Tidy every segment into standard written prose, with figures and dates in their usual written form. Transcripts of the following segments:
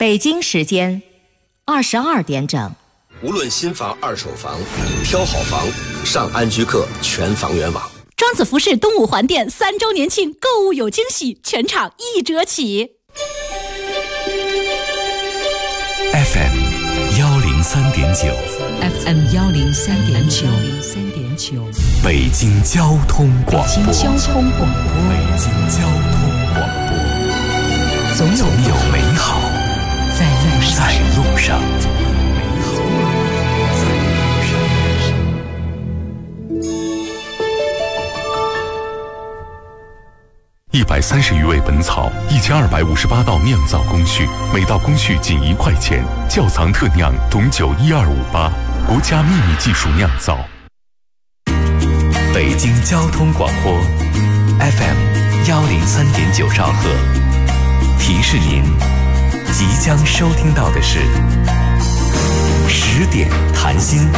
北京时间22点整。 无论新房、二手房，挑好房，上安居客全房源网。 庄子服饰东五环店3周年庆购物有惊喜，全场1折起。 FM 103.9 FM 103.9 北京交通广播。 北京交通广播。 总有美好在路上。130余味本草，1258道酿造工序，每道工序仅1块钱。窖藏特酿董酒12588，国家秘密技术酿造。北京交通广播 FM 103.9兆赫，提示您即将收听到的是10点谈心。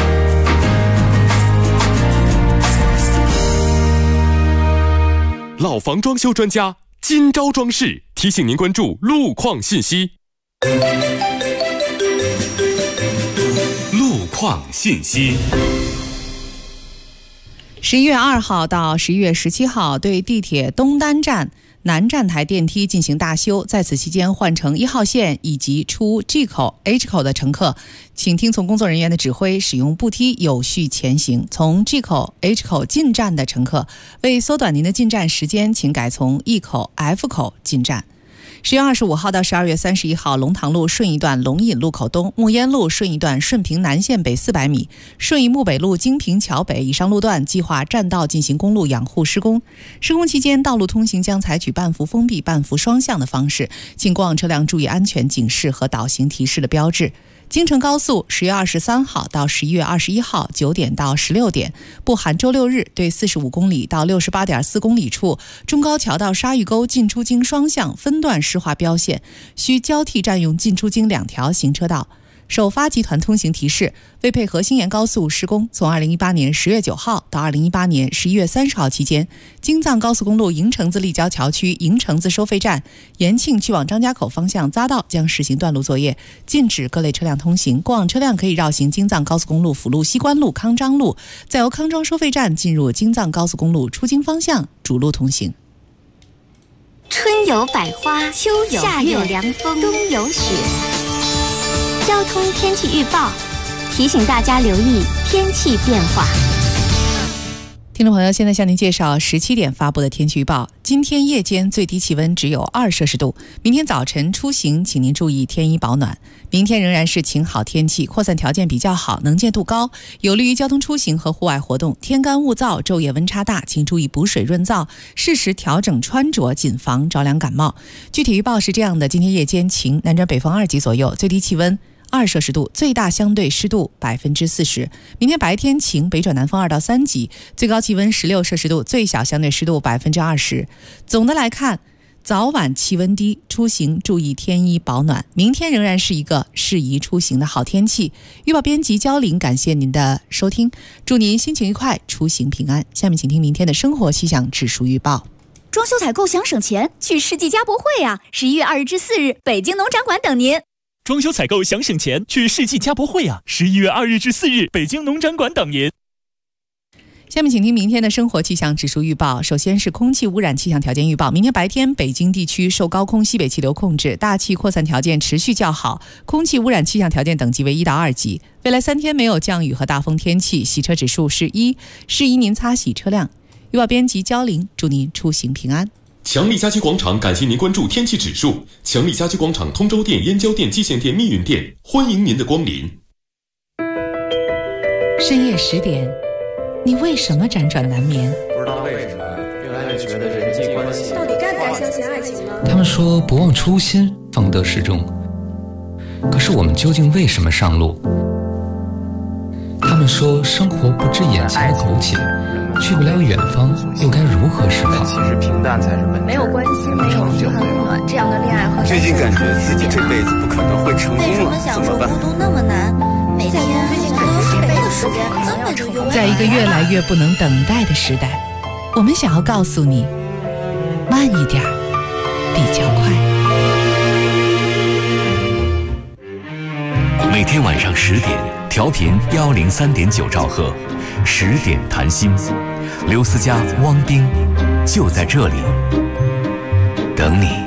老房装修专家今朝装饰提醒您关注路况信息。 路况信息。 11月2号到11月17号，对地铁东单站、南站台电梯进行大修，在此期间换乘1号线以及出 G 口、H 口的乘客，请听从工作人员的指挥，使用步梯有序前行。从 G 口、H 口进站的乘客，为缩短您的进站时间，请改从 E 口、F 口进站。10月25号到12月31号，龙塘路顺义段龙引路口东、木烟路顺义段顺平南线北400米、顺义木北路金平桥北以上路段计划占道进行公路养护施工。施工期间，道路通行将采取半幅封闭、半幅双向的方式，请过往车辆注意安全警示和导行提示的标志。京承高速10月23号到11月21号9点到16点，不含周六日，对45公里到68.4公里处中高桥到沙峪沟进出京双向分段施划标线，需交替占用进出京2条行车道。首发集团通行提示：为配合新延高速施工，从2018年10月9号到2018年11月30号期间，京藏高速公路营城子立交桥区营城子收费站、延庆去往张家口方向匝道将实行断路作业，禁止各类车辆通行。过往车辆可以绕行京藏高速公路辅路西关路、康庄路，再由康庄收费站进入京藏高速公路出京方向主路通行。 春有百花，秋有夏有凉风，冬有雪。交通天气预报提醒大家留意天气变化。 听众朋友，现在向您介绍17点发布的天气预报。今天夜间最低气温只有2摄氏度，明天早晨出行请您注意添衣保暖。明天仍然是晴好天气，扩散条件比较好，能见度高，有利于交通出行和户外活动。天干物燥，昼夜温差大，请注意补水润燥，适时调整穿着，谨防着凉感冒。具体预报是这样的：今天夜间晴，南转北风2级左右，最低气温2摄氏度，最大相对湿度40%。明天白天晴，北转南风2到3级，最高气温16摄氏度，最小相对湿度20%。总的来看，早晚气温低，出行注意添衣保暖。明天仍然是一个适宜出行的好天气。预报编辑焦玲，感谢您的收听，祝您心情愉快，出行平安。下面请听明天的生活气象指数预报。 装修采购想省钱，去世纪家博会啊！11月2日至4日，北京农展馆等您。 装修采购想省钱，去世纪家博会啊！11月2日至4日，北京农展馆等您。 下面请听明天的生活气象指数预报。首先是空气污染气象条件预报。明天白天，北京地区受高空西北气流控制，大气扩散条件持续较好，空气污染气象条件等级为1到2级。未来3天没有降雨和大风天气，洗车指数是1，适宜您擦洗车辆。预报编辑焦玲，祝您出行平安。 强力家居广场感谢您关注天气指数。强力家居广场通州店、燕郊店、蓟县店、密云店，欢迎您的光临。 深夜10点，你为什么辗转难眠？ 不知道为什么，越来越觉得人际关系到底该不该相信爱情呢？ 他们说不忘初心，方得始终。可是我们究竟为什么上路？他们说生活不止眼前的苟且，去不了远方，又该如何是好？ 其实平淡才是本质。 没有关系，没有遗憾温暖，这样的恋爱和最近感觉自己这辈子不可能会成功了， 为什么享受孤独那么难？每天喝水的时间根本就用不在一个越来越不能等待的时代，我们想要告诉你，慢一点，比较快。 天晚上10点，调频103.9兆赫，10点谈心，刘思佳、汪冰就在这里等你。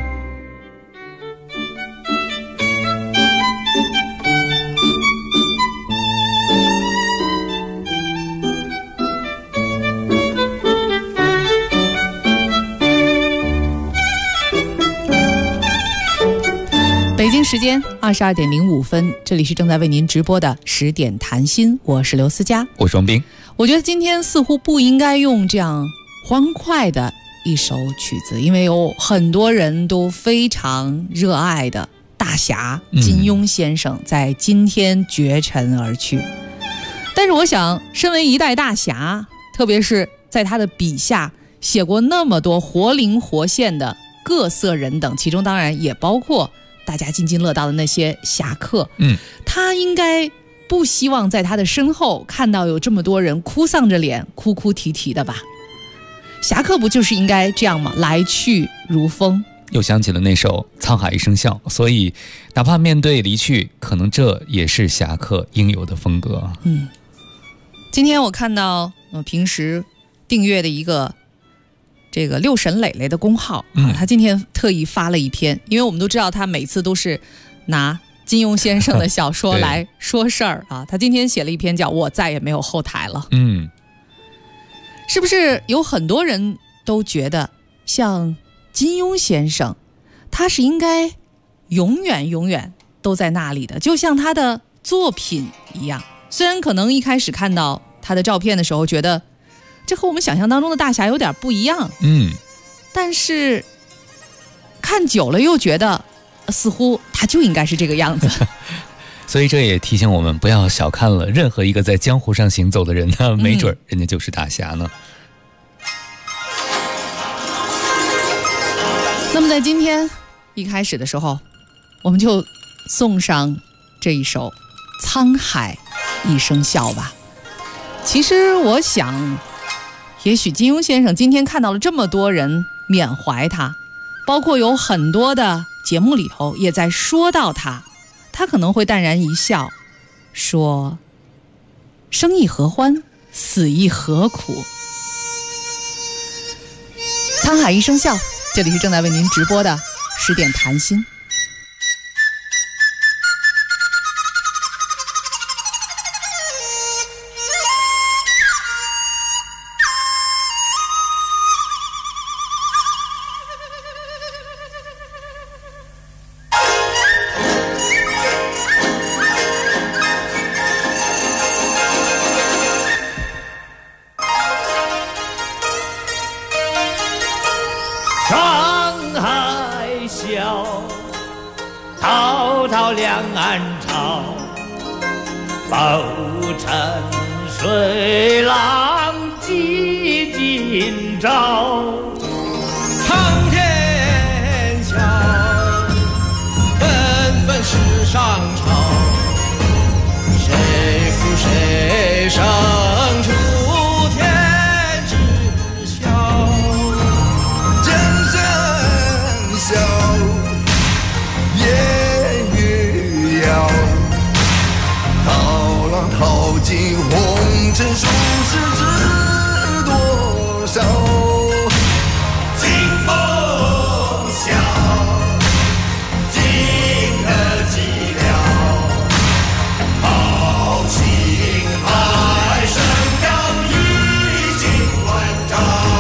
北京时间22点05分，这里是正在为您直播的10点谈心，我是刘思佳， 我是王冰。 我觉得今天似乎不应该用这样欢快的一首曲子，因为有很多人都非常热爱的大侠金庸先生在今天绝尘而去。但是我想，身为一代大侠，特别是在他的笔下写过那么多活灵活现的各色人等，其中当然也包括大家津津乐道的那些侠客，他应该不希望在他的身后看到有这么多人哭丧着脸、哭哭啼啼的吧？侠客不就是应该这样吗？来去如风。 又想起了那首《沧海一声笑》，所以哪怕面对离去，可能这也是侠客应有的风格。 今天我看到平时订阅的一个这个六神磊磊的公号，他今天特意发了一篇，因为我们都知道他每次都是拿金庸先生的小说来说事儿啊。他今天写了一篇叫《我再也没有后台了》。是不是有很多人都觉得像金庸先生，他是应该永远都在那里的，就像他的作品一样。虽然可能一开始看到他的照片的时候，觉得这和我们想象当中的大侠有点不一样，但是看久了又觉得似乎他就应该是这个样子。 所以这也提醒我们不要小看了任何一个在江湖上行走的人呢，没准人家就是大侠呢。 那么在今天一开始的时候，我们就送上这一首《沧海一声笑》吧。其实我想，也许金庸先生今天看到了这么多人缅怀他，包括有很多的节目里头也在说到他，他可能会淡然一笑，说生亦何欢，死亦何苦。沧海一声笑，这里是正在为您直播的10点谈心。 两岸潮，浮沉水浪几今朝。长天笑，纷纷世上潮。谁负谁胜出天知晓。真声笑。淘尽红尘俗世知多少，清风笑，尽可寂寥，豪情海生扬于尽万丈。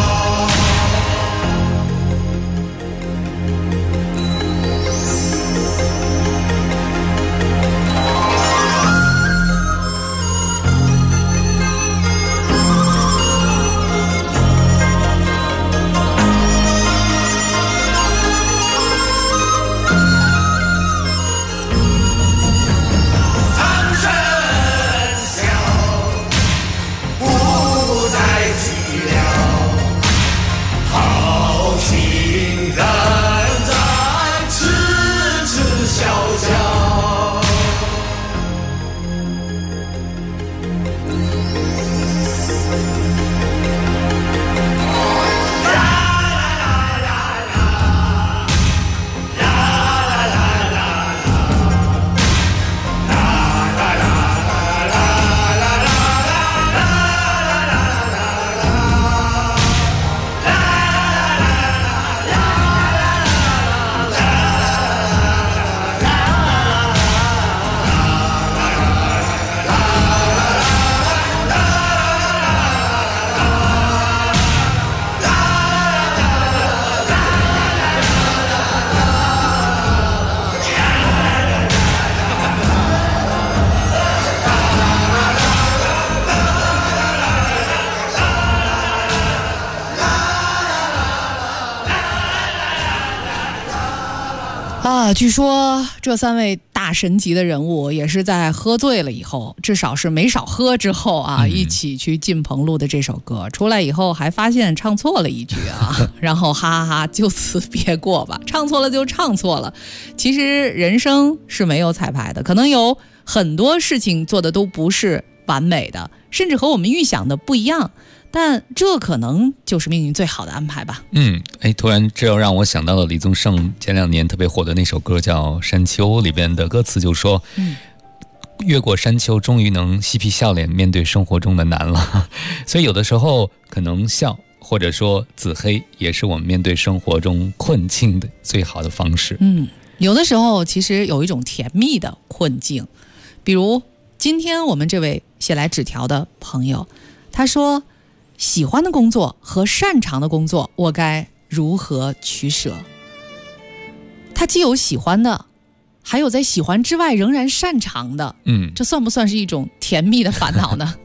据说这3位大神级的人物也是在喝醉了以后，至少是没少喝之后一起去进棚录的这首歌，出来以后还发现唱错了一句然后哈哈哈，就此别过吧，唱错了就唱错了。其实人生是没有彩排的，可能有很多事情做的都不是完美的，甚至和我们预想的不一样，但这可能就是命运最好的安排吧。 突然这又让我想到了李宗盛前2年特别火的那首歌叫《山丘》，里边的歌词就说越过山丘终于能嬉皮笑脸面对生活中的难了所以有的时候可能笑或者说自黑也是我们面对生活中困境的最好的方式。 有的时候其实有一种甜蜜的困境，比如今天我们这位写来纸条的朋友，他说喜欢的工作和擅长的工作我该如何取舍？他既有喜欢的，还有在喜欢之外仍然擅长的，这算不算是一种甜蜜的烦恼呢？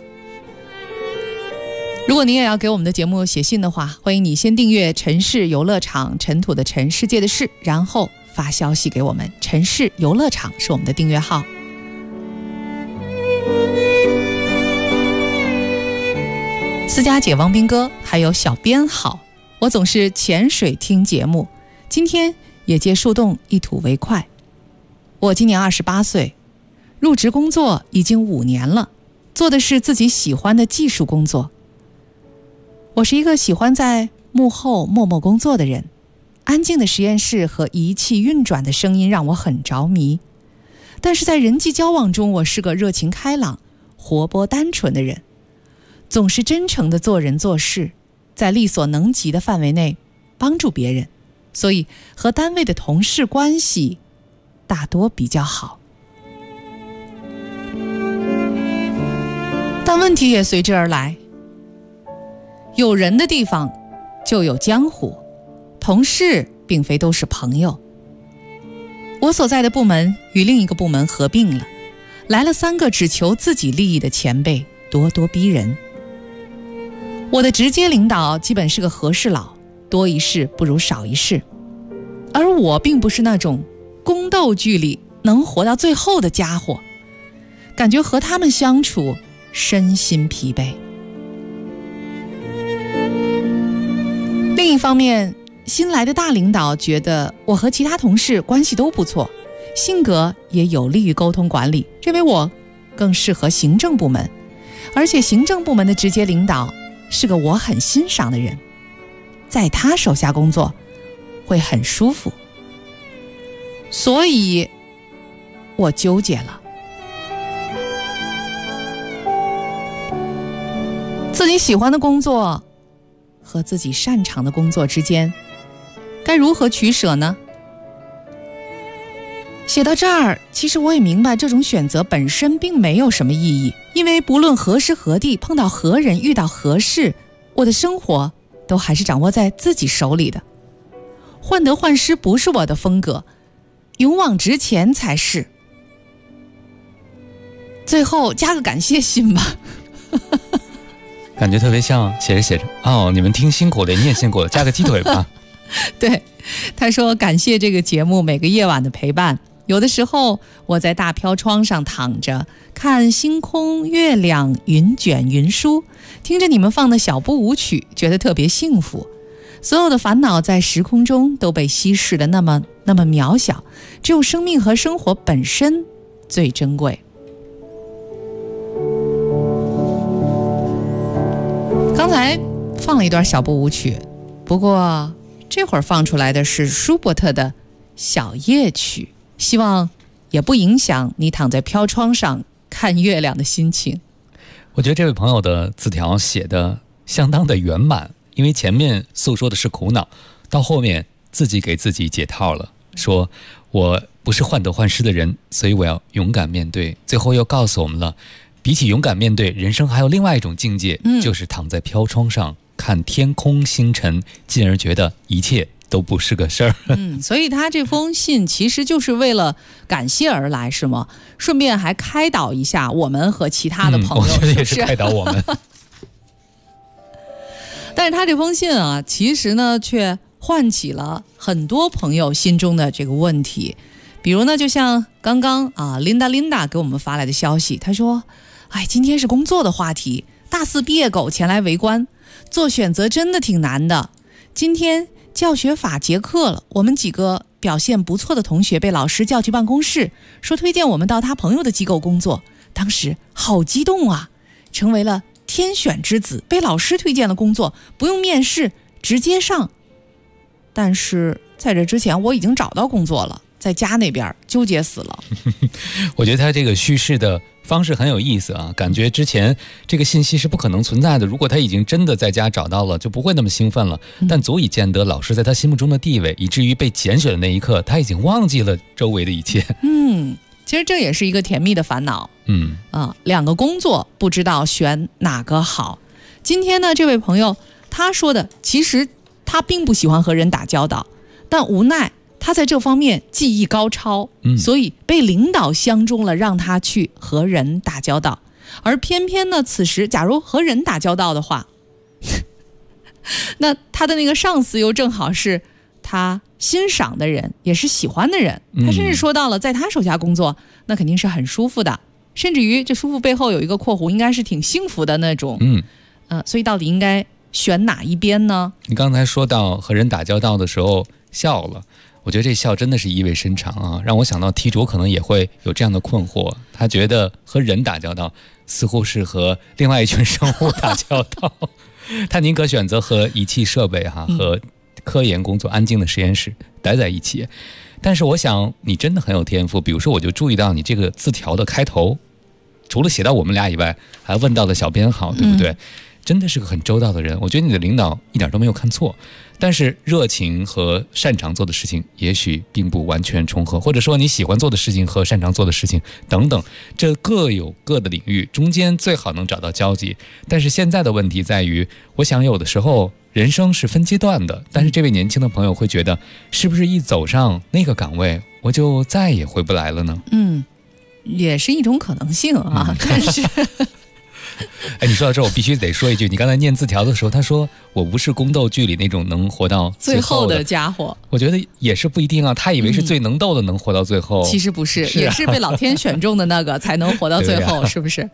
如果您也要给我们的节目写信的话，欢迎你先订阅城市游乐场，尘土的尘，世界的事，然后发消息给我们。城市游乐场是我们的订阅号。私家姐王斌哥还有小编好，我总是潜水听节目，今天也借树洞一吐为快。我今年28岁，入职工作已经5年了，做的是自己喜欢的技术工作。我是一个喜欢在幕后默默工作的人，安静的实验室和仪器运转的声音让我很着迷。但是在人际交往中，我是个热情开朗、活泼单纯的人，总是真诚地做人做事，在力所能及的范围内帮助别人，所以和单位的同事关系大多比较好。但问题也随之而来，有人的地方就有江湖，同事并非都是朋友。我所在的部门与另一个部门合并了，来了3个只求自己利益的前辈，咄咄逼人。我的直接领导基本是个和事佬，多一事不如少一事，而我并不是那种宫斗剧里能活到最后的家伙，感觉和他们相处身心疲惫。另一方面，新来的大领导觉得我和其他同事关系都不错，性格也有利于沟通管理，认为我更适合行政部门，而且行政部门的直接领导是个我很欣赏的人，在他手下工作会很舒服。所以我纠结了，自己喜欢的工作和自己擅长的工作之间该如何取舍呢？写到这儿，其实我也明白这种选择本身并没有什么意义，因为不论何时何地碰到何人遇到何事，我的生活都还是掌握在自己手里的。患得患失不是我的风格，勇往直前才是。最后加个感谢信吧感觉特别像写着写着你们听辛苦了，你也辛苦了，加个鸡腿吧对，他说感谢这个节目每个夜晚的陪伴，有的时候我在大飘窗上躺着，看星空月亮云卷云舒，听着你们放的小步舞曲，觉得特别幸福。所有的烦恼在时空中都被稀释的那么渺小，只有生命和生活本身最珍贵。刚才放了一段小步舞曲，不过这会儿放出来的是舒伯特的小夜曲，希望也不影响你躺在飘窗上看月亮的心情。 我觉得这位朋友的字条写的相当的圆满，因为前面诉说的是苦恼，到后面自己给自己解套了，说我不是患得患失的人，所以我要勇敢面对。最后又告诉我们了，比起勇敢面对，人生还有另外一种境界，就是躺在飘窗上看天空星辰，进而觉得一切都不是个事儿。 所以他这封信其实就是为了感谢而来，是吗？顺便还开导一下我们和其他的朋友， 我觉得也是开导我们。 但是他这封信啊，其实呢却唤起了很多朋友心中的这个问题。比如呢，就像刚刚Linda 给我们发来的消息，她说今天是工作的话题，大四毕业狗前来围观，做选择真的挺难的。今天教学法结课了，我们几个表现不错的同学被老师叫去办公室，说推荐我们到他朋友的机构工作，当时好激动啊，成为了天选之子，被老师推荐了工作，不用面试直接上。但是在这之前我已经找到工作了，在家那边纠结死了。 我觉得他这个叙事的方式很有意思啊，感觉之前这个信息是不可能存在的，如果他已经真的在家找到了，就不会那么兴奋了，但足以见得老师在他心目中的地位，以至于被拣选的那一刻他已经忘记了周围的一切。 其实这也是一个甜蜜的烦恼。两个工作不知道选哪个好。今天呢，这位朋友他说的，其实他并不喜欢和人打交道，但无奈他在这方面技艺高超，所以被领导相中了，让他去和人打交道。而偏偏呢，此时假如和人打交道的话，那他的那个上司又正好是他欣赏的人，也是喜欢的人。他甚至说到了，在他手下工作，那肯定是很舒服的，甚至于这舒服背后有一个括弧，应该是挺幸福的那种。所以到底应该选哪一边呢？ 你刚才说到和人打交道的时候笑了，我觉得这笑真的是意味深长啊，让我想到题主可能也会有这样的困惑，他觉得和人打交道似乎是和另外一群生物打交道，他宁可选择和仪器设备和科研工作安静的实验室待在一起。但是我想你真的很有天赋，比如说我就注意到你这个字条的开头，除了写到我们俩以外，还问到了小编好，对不对？真的是个很周到的人，我觉得你的领导一点都没有看错。但是热情和擅长做的事情也许并不完全重合，或者说你喜欢做的事情和擅长做的事情等等，这各有各的领域，中间最好能找到交集。但是现在的问题在于，我想有的时候人生是分阶段的，但是这位年轻的朋友会觉得，是不是一走上那个岗位，我就再也回不来了呢？ 也是一种可能性啊，但是你说到这我必须得说一句，你刚才念字条的时候他说我不是宫斗剧里那种能活到最后的家伙， 我觉得也是不一定啊，他以为是最能斗的能活到最后， 其实不是，也是被老天选中的那个才能活到最后是不是？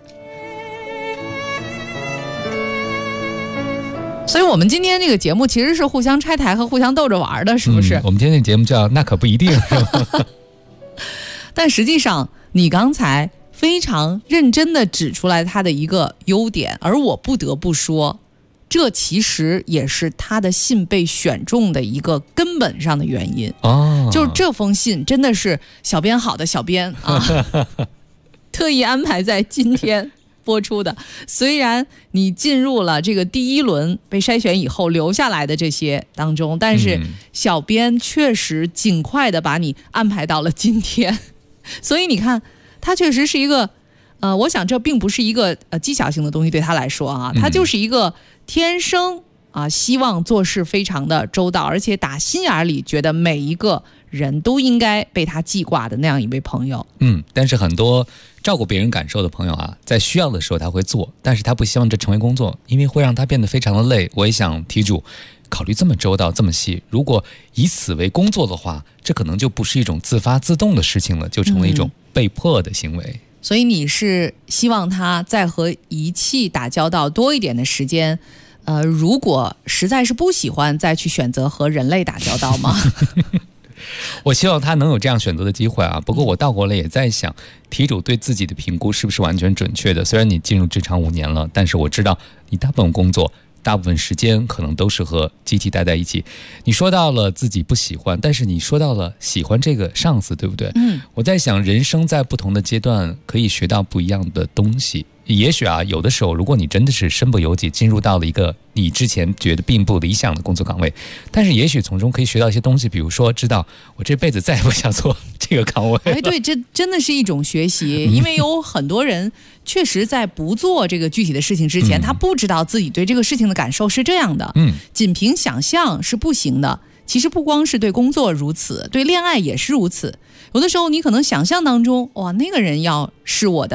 所以我们今天这个节目其实是互相拆台和互相斗着玩的，是不是？ 我们今天的节目叫那可不一定是吧？ 但实际上你刚才非常认真地指出来他的一个优点，而我不得不说，这其实也是他的信被选中的一个根本上的原因。就是这封信真的是小编好的小编特意安排在今天播出的。虽然你进入了这个第一轮被筛选以后留下来的这些当中，但是小编确实尽快的把你安排到了今天。所以你看，他确实是一个我想这并不是一个技巧性的东西，对他来说啊，他就是一个天生希望做事非常的周到，而且打心眼里觉得每一个人都应该被他记挂的那样一位朋友。 但是很多照顾别人感受的朋友在需要的时候他会做，但是他不希望这成为工作，因为会让他变得非常的累。我也想题主考虑这么周到这么细，如果以此为工作的话，这可能就不是一种自发自动的事情了，就成为一种被迫的行为。 所以你是希望他在和仪器打交道多一点的时间，如果实在是不喜欢再去选择和人类打交道吗？ 我希望他能有这样选择的机会不过我倒过来也在想，题主对自己的评估是不是完全准确的？虽然你进入职场5年了，但是我知道你大部分工作大部分时间可能都是和机器待在一起。你说到了自己不喜欢，但是你说到了喜欢这个上司，对不对？我在想，人生在不同的阶段可以学到不一样的东西。也许有的时候如果你真的是身不由己进入到了一个你之前觉得并不理想的工作岗位，但是也许从中可以学到一些东西，比如说知道我这辈子再也不想做这个岗位了。 对，这真的是一种学习。因为有很多人确实在不做这个具体的事情之前，他不知道自己对这个事情的感受是这样的。仅凭想象是不行的。其实不光是对工作如此，对恋爱也是如此。有的时候你可能想象当中，哇，那个人要是我的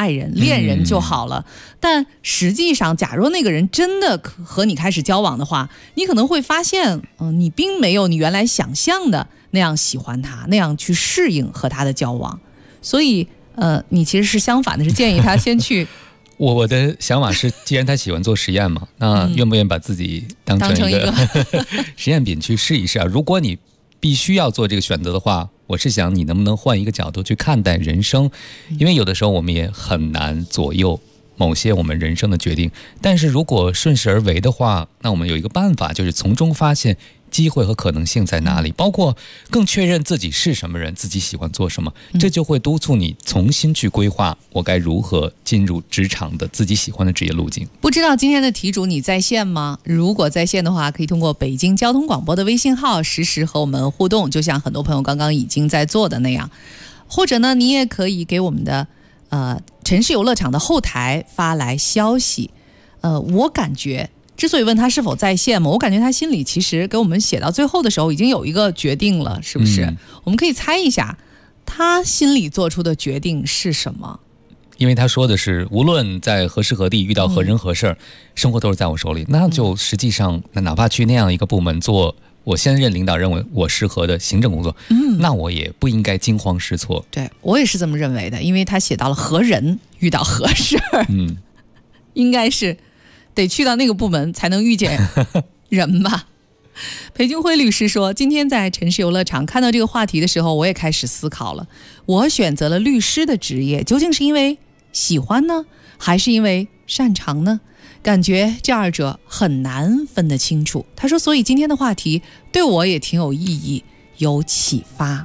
爱人、恋人就好了。但实际上，假如那个人真的和你开始交往的话，你可能会发现，你并没有你原来想象的那样喜欢他，那样去适应和他的交往。所以，你其实是相反的，是建议他先去。 我的想法是，既然他喜欢做实验嘛，那愿不愿意把自己当成一个实验品去试一试啊？如果你必须要做这个选择的话，我是想你能不能换一个角度去看待人生，因为有的时候我们也很难左右某些我们人生的决定，但是如果顺势而为的话，那我们有一个办法，就是从中发现机会和可能性在哪里，包括更确认自己是什么人，自己喜欢做什么，这就会督促你重新去规划我该如何进入职场的自己喜欢的职业路径。 不知道今天的题主你在线吗？如果在线的话，可以通过北京交通广播的微信号实时和我们互动，就像很多朋友刚刚已经在做的那样。或者呢，你也可以给我们的城市游乐场的后台发来消息。我感觉之所以问他是否在线嘛，我感觉他心里其实给我们写到最后的时候已经有一个决定了，是不是？我们可以猜一下他心里做出的决定是什么。 因为他说的是无论在何时何地遇到何人何事，生活都是在我手里，那就实际上哪怕去那样一个部门做我现任领导认为我适合的行政工作，那我也不应该惊慌失措。 对，我也是这么认为的，因为他写到了何人遇到何事，应该是得去到那个部门才能遇见人吧。裴军辉律师说，今天在城市游乐场看到这个话题的时候，我也开始思考了，我选择了律师的职业，究竟是因为喜欢呢，还是因为擅长呢？感觉这二者很难分得清楚。他说，所以今天的话题对我也挺有意义，有启发。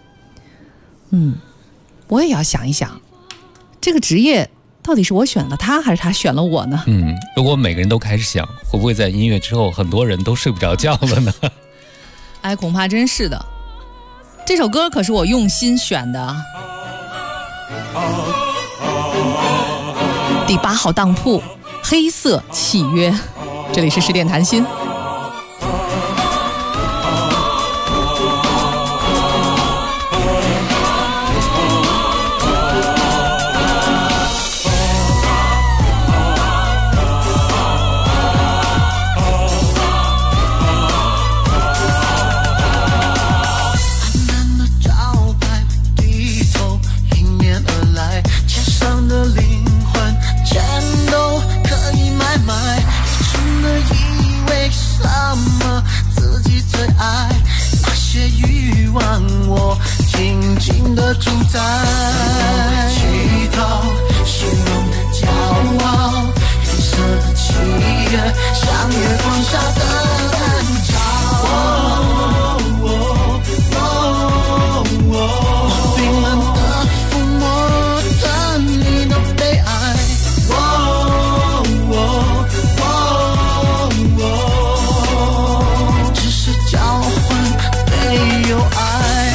我也要想一想，这个职业到底是我选了他，还是他选了我呢？ 如果每个人都开始想，会不会在音乐之后很多人都睡不着觉了呢？ 哎，恐怕真是的。这首歌可是我用心选的。第8号当铺，黑色契约。这里是十点谈心。 主宰乞讨虚荣的骄傲，黑色的契约像月光下的暗潮，冰冷的抚摸着你的悲哀，只是交换没有爱。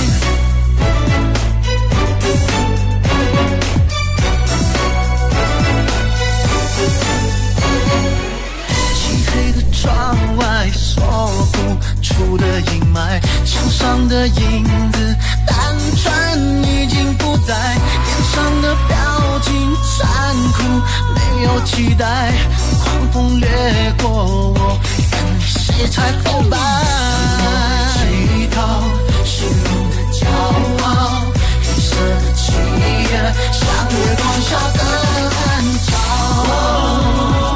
墙上的影子单纯已经不在，脸上的表情残酷，没有期待，狂风掠过我，跟你谁才明白？乞讨虚荣的骄傲，黑色的契约像月光下的暗潮，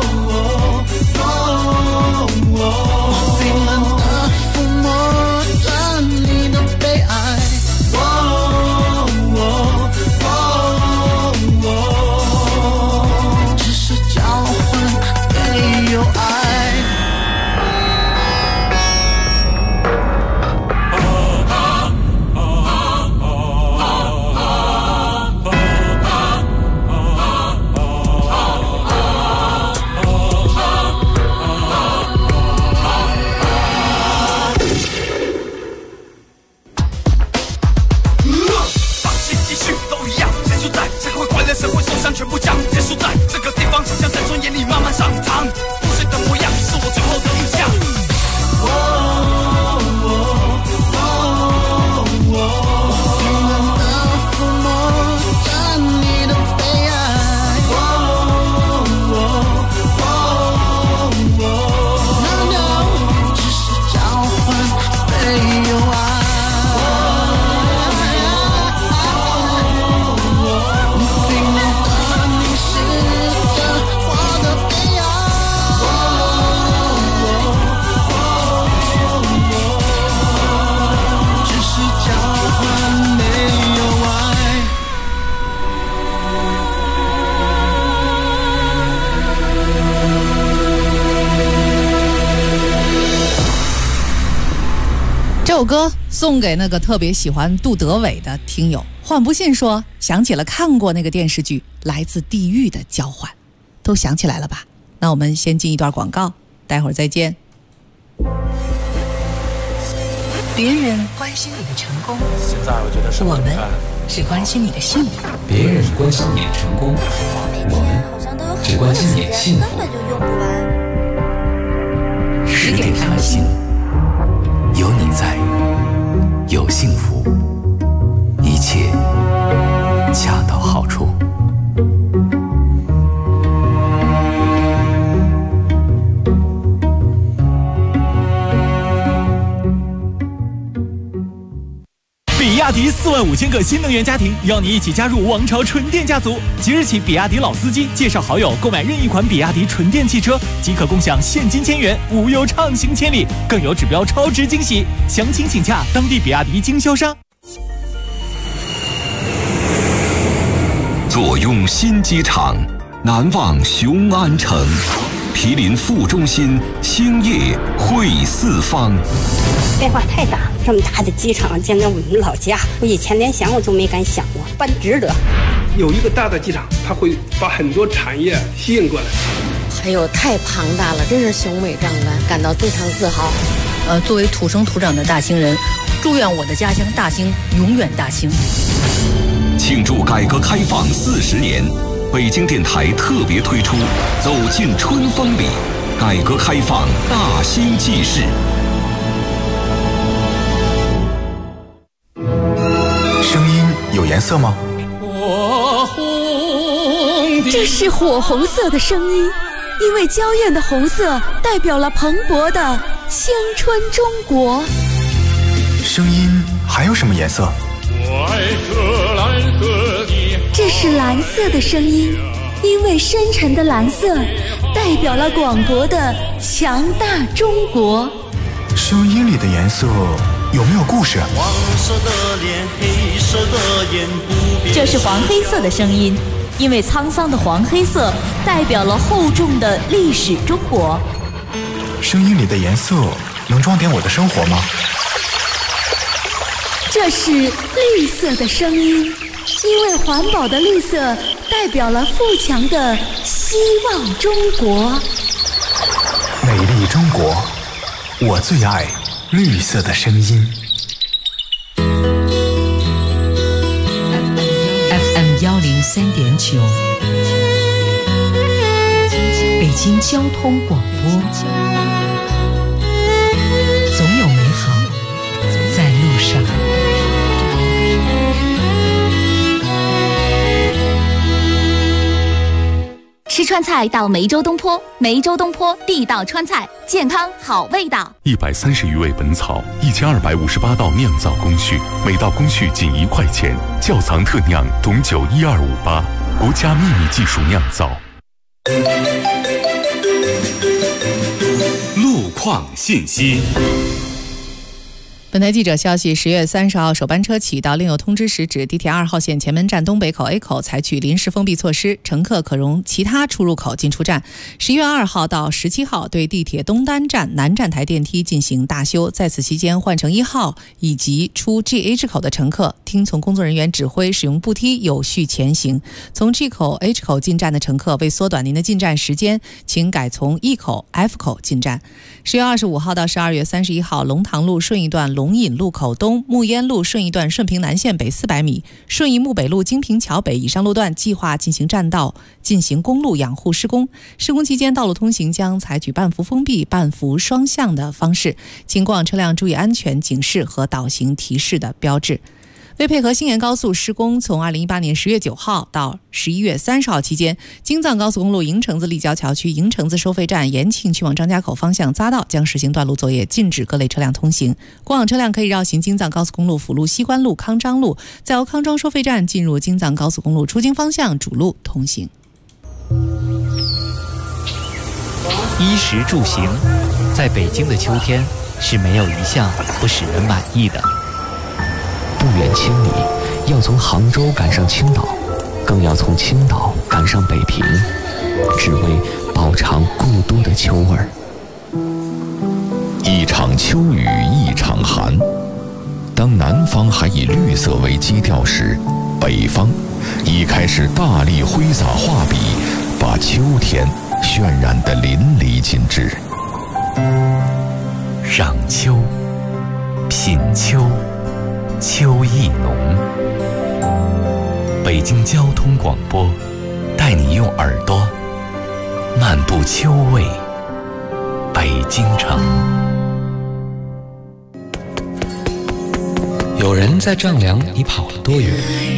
冰冷的只是交换没有爱。 社会受伤全部将结束在这个地方，像在尊严里慢慢上膛。破碎的模样是我最后的印象。冰冷的抚摸着你的悲哀， 首歌送给那个特别喜欢杜德伟的听友。换不信说想起了看过那个电视剧《来自地狱的交换》，都想起来了吧？那我们先进一段广告，待会儿再见。 别人关心你的成功， 现在我觉得我们只关心你的幸福。 别人关心你的成功，我们只关心你的幸福。 根本就用不完。 10点上心，有你在，有幸福，一切恰到好处。 比亚迪45000个新能源家庭邀你一起加入王朝纯电家族。即日起，比亚迪老司机介绍好友购买任意款比亚迪纯电汽车，即可共享现金1000元，无忧畅行千里，更有指标超值惊喜。详情请洽当地比亚迪经销商。 坐拥新机场，难忘雄安城。毗邻副中心，兴业汇四方。 变化太大，这么大的机场建在我们老家，我以前连想我都没敢想过，办值得。 有一个大的机场，它会把很多产业吸引过来。 哎呦，太庞大了，真是雄伟壮观，感到非常自豪。 作为土生土长的大兴人，祝愿我的家乡大兴永远大兴。 庆祝改革开放40年，北京电台特别推出《走进春风里》，改革开放大兴纪事。 声音有颜色吗？ 这是火红色的声音，因为娇艳的红色代表了蓬勃的青春中国。 声音还有什么颜色？ 这是蓝色的声音，因为深沉的蓝色代表了广博的强大中国。 声音里的颜色有没有故事？ 黄色的脸，黑色的眼，不变。 这是黄黑色的声音，因为沧桑的黄黑色代表了厚重的历史中国。 声音里的颜色能装点我的生活吗？ 这是绿色的声音，因为环保的绿色代表了富强的希望中国。 美丽中国，我最爱绿色的声音。 FM 103.9，北京交通广播，总有美好在路上。 吃川菜到梅州东坡，梅州东坡地道川菜，健康好味道。 130余味本草，1258道酿造工序，每道工序仅1块钱。窖藏特酿董酒12588，国家秘密技术酿造。 路况信息。 本台记者消息，10月30号首班车起到另有通知时指，地铁2号线前门站东北口 A 口采取临时封闭措施，乘客可从其他出入口进出站。11月2号到17号对地铁东单站南站台电梯进行大修，在此期间换乘1号以及出 GH 口的乘客，听从工作人员指挥使用步梯有序前行。从 G 口 H 口进站的乘客，为缩短您的进站时间，请改从 E 口 F 口进站。10月25号到12月31号，龙塘路顺义段龙引路口东、木烟路顺义段顺平南线北400米、顺义木北路金平桥北以上路段计划进行占道、进行公路养护施工。施工期间，道路通行将采取半幅封闭、半幅双向的方式，请过往车辆注意安全警示和导行提示的标志。为配合新延高速施工，从2018年10月9号到11月30号期间，京藏高速公路营城子立交桥区营城子收费站延庆去往张家口方向匝道将实行段路作业，禁止各类车辆通行。过往车辆可以绕行京藏高速公路辅路西关路、康庄路，再由康庄收费站进入京藏高速公路出京方向主路通行。 衣食住行，在北京的秋天是没有一项不使人满意的。 不远千里，要从杭州赶上青岛，更要从青岛赶上北平，只为饱尝故都的秋味儿。 一场秋雨一场寒， 当南方还以绿色为基调时，北方已开始大力挥洒画笔，把秋天渲染得淋漓尽致。 赏秋，品秋，秋意浓。北京交通广播，带你用耳朵漫步秋味北京城。 有人在丈量你跑了多远，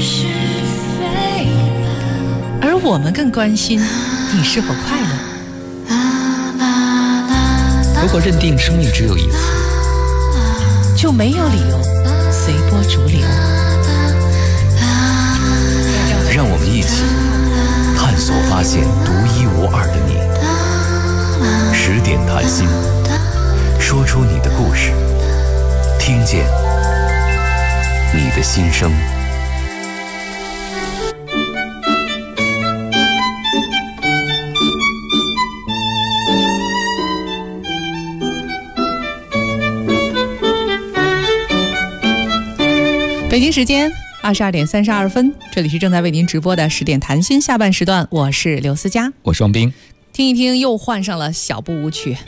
而我们更关心你是否快乐。 如果认定生命只有一次， 就没有理由随波逐流。 让我们一起探索发现独一无二的你。10点谈心，说出你的故事，听见你的心声。 北京时间22点32分，这里是正在为您直播的10点谈心下半时段，我是刘思佳， 我是王斌。 听一听，又换上了小步舞曲。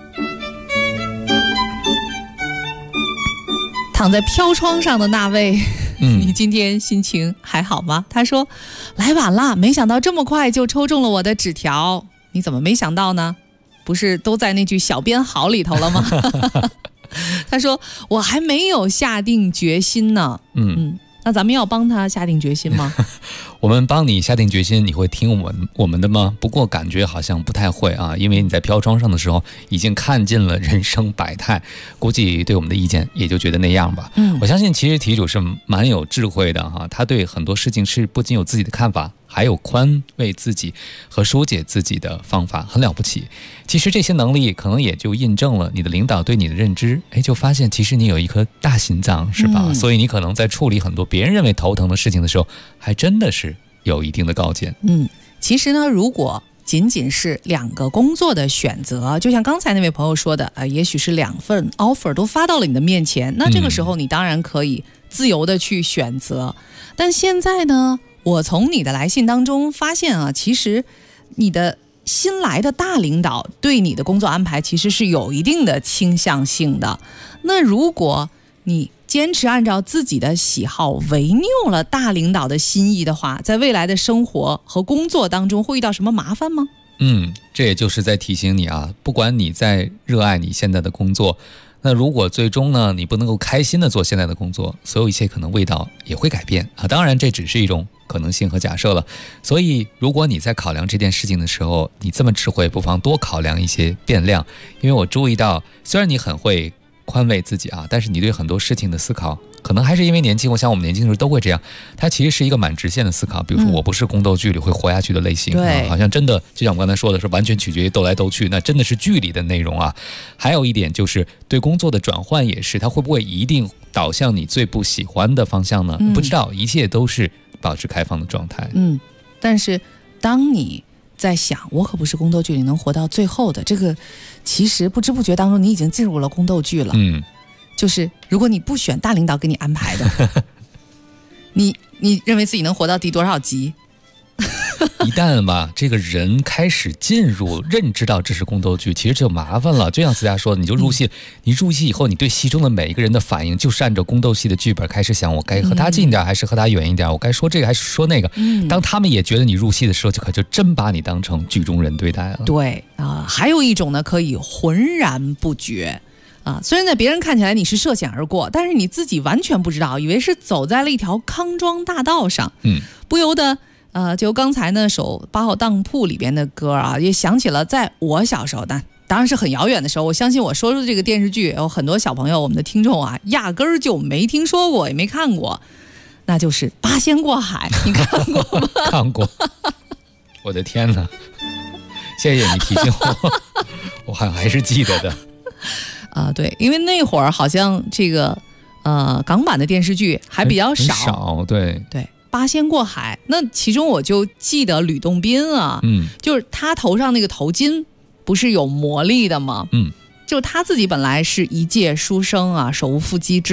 躺在飘窗上的那位，你今天心情还好吗？他说来晚了，没想到这么快就抽中了我的纸条。你怎么没想到呢？不是都在那句小编好里头了吗？他说我还没有下定决心呢。那咱们要帮他下定决心吗？ 我们帮你下定决心，你会听我们的吗？不过感觉好像不太会啊，因为你在飘窗上的时候已经看尽了人生百态，估计对我们的意见也就觉得那样吧。我相信其实题主是蛮有智慧的哈，他对很多事情是不仅有自己的看法，还有宽慰自己和疏解自己的方法，很了不起。其实这些能力可能也就印证了你的领导对你的认知，就发现其实你有一颗大心脏，是吧？所以你可能在处理很多别人认为头疼的事情的时候，还真的是有一定的高见。 其实呢，如果仅仅是2个工作的选择，就像刚才那位朋友说的，也许是2份 offer 都发到了你的面前，那这个时候你当然可以自由的去选择。但现在呢，我从你的来信当中发现啊，其实你的新来的大领导对你的工作安排其实是有一定的倾向性的。那如果你坚持按照自己的喜好违拗了大领导的心意的话，在未来的生活和工作当中会遇到什么麻烦吗？ 这也就是在提醒你啊，不管你在热爱你现在的工作，那如果最终呢你不能够开心的做现在的工作，所有一切可能味道也会改变啊。当然这只是一种可能性和假设了。所以如果你在考量这件事情的时候，你这么智慧，不妨多考量一些变量。因为我注意到，虽然你很会宽慰自己啊，但是你对很多事情的思考可能还是因为年轻，我想我们年轻的时候都会这样，它其实是一个蛮直线的思考。比如说我不是宫斗剧里会活下去的类型，好像真的就像我刚才说的是完全取决于斗来斗去，那真的是剧里的内容啊。还有一点就是对工作的转换也是，它会不会一定导向你最不喜欢的方向呢？不知道，一切都是保持开放的状态。 但是当你在想我可不是宫斗剧里能活到最后的，这个其实不知不觉当中你已经进入了宫斗剧了。就是如果你不选大领导给你安排的你认为自己能活到第多少集？ 一旦吧这个人开始进入认知到这是宫斗剧，其实就麻烦了。就像思佳说的，你就入戏，你入戏以后，你对戏中的每一个人的反应就是按照宫斗戏的剧本开始想，我该和他近一点还是和他远一点，我该说这个还是说那个。当他们也觉得你入戏的时候，就可就真把你当成剧中人对待了。 对还有一种呢，可以浑然不觉虽然在别人看起来你是涉险而过，但是你自己完全不知道，以为是走在了一条康庄大道上。不由得就刚才那首8号当铺里边的歌也想起了在我小时候，但当然是很遥远的时候。我相信我说的这个电视剧有很多小朋友，我们的听众压根儿就没听说过，也没看过，那就是《八仙过海》，你看过吗？ 看过。我的天哪，谢谢你提醒我，我好像还是记得的。 对，因为那会儿好像这个港版的电视剧还比较少， 对， 八仙过海，那其中我就记得吕洞宾就是他头上那个头巾不是有魔力的吗？就他自己本来是一介书生手无缚鸡之力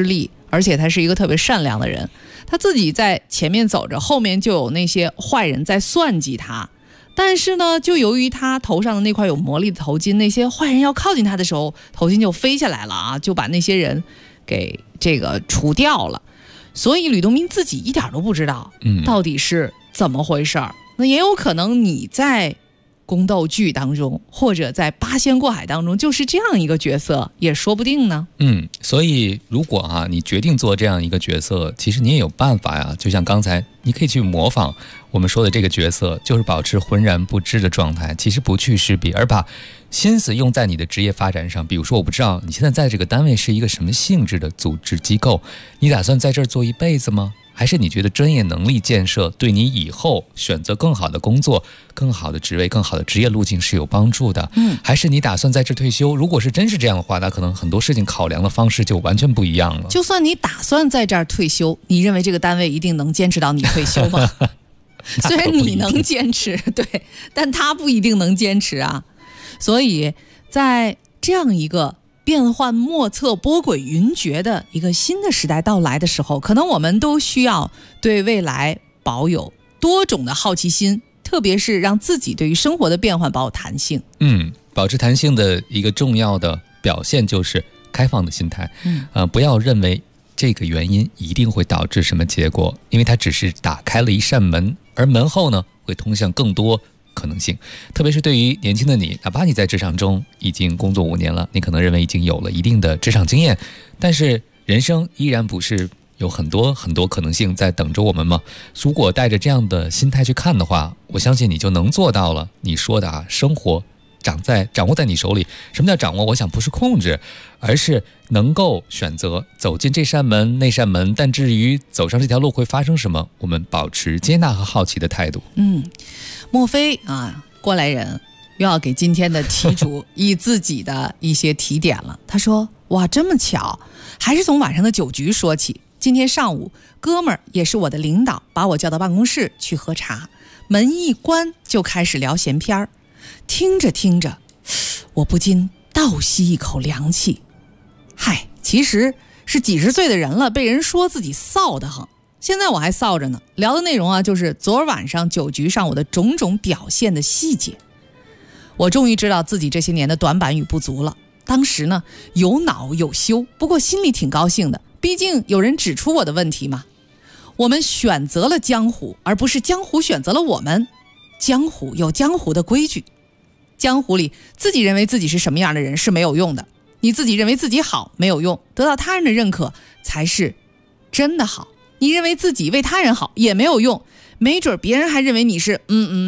而且他是一个特别善良的人，他自己在前面走着，后面就有那些坏人在算计他。但是呢，就由于他头上的那块有魔力的头巾，那些坏人要靠近他的时候，头巾就飞下来了啊，就把那些人给这个除掉了。所以吕洞宾自己一点都不知道到底是怎么回事儿。那也有可能你在宫斗剧当中，或者在八仙过海当中就是这样一个角色，也说不定呢。 所以如果你决定做这样一个角色，其实你也有办法呀。就像刚才你可以去模仿我们说的这个角色，就是保持浑然不知的状态，其实不去识别，而把心思用在你的职业发展上。比如说，我不知道你现在在这个单位是一个什么性质的组织机构，你打算在这儿做一辈子吗？还是你觉得专业能力建设对你以后选择更好的工作、更好的职位、更好的职业路径是有帮助的？还是你打算在这退休？如果是真是这样的话，那可能很多事情考量的方式就完全不一样了。 就算你打算在这儿退休，你认为这个单位一定能坚持到你退休吗？虽然你能坚持，对，但他不一定能坚持啊。所以在这样一个变幻莫测、波诡云谲的一个新的时代到来的时候，可能我们都需要对未来保有多种的好奇心，特别是让自己对于生活的变换保有弹性。 保持弹性的一个重要的表现就是开放的心态。不要认为这个原因一定会导致什么结果，因为它只是打开了一扇门，而门后呢会通向更多可能性。特别是对于年轻的你，哪怕你在职场中已经工作5年了，你可能认为已经有了一定的职场经验，但是人生依然不是有很多很多可能性在等着我们吗？如果带着这样的心态去看的话，我相信你就能做到了你说的生活掌握在你手里。什么叫掌握？我想不是控制，而是能够选择走进这扇门那扇门，但至于走上这条路会发生什么，我们保持接纳和好奇的态度。 莫非过来人又要给今天的题主以自己的一些提点了。他说，哇，这么巧，还是从晚上的酒局说起。今天上午，哥们儿也是我的领导，把我叫到办公室去喝茶，门一关就开始聊闲篇儿。听着听着，我不禁倒吸一口凉气。其实是几十岁的人了，被人说自己臊得很。现在我还臊着呢。聊的内容就是昨晚上酒局上我的种种表现的细节。我终于知道自己这些年的短板与不足了。当时呢，有恼有羞，不过心里挺高兴的，毕竟有人指出我的问题嘛。我们选择了江湖，而不是江湖选择了我们。江湖有江湖的规矩，江湖里自己认为自己是什么样的人是没有用的，你自己认为自己好没有用，得到他人的认可才是真的好。你认为自己为他人好也没有用，没准别人还认为你是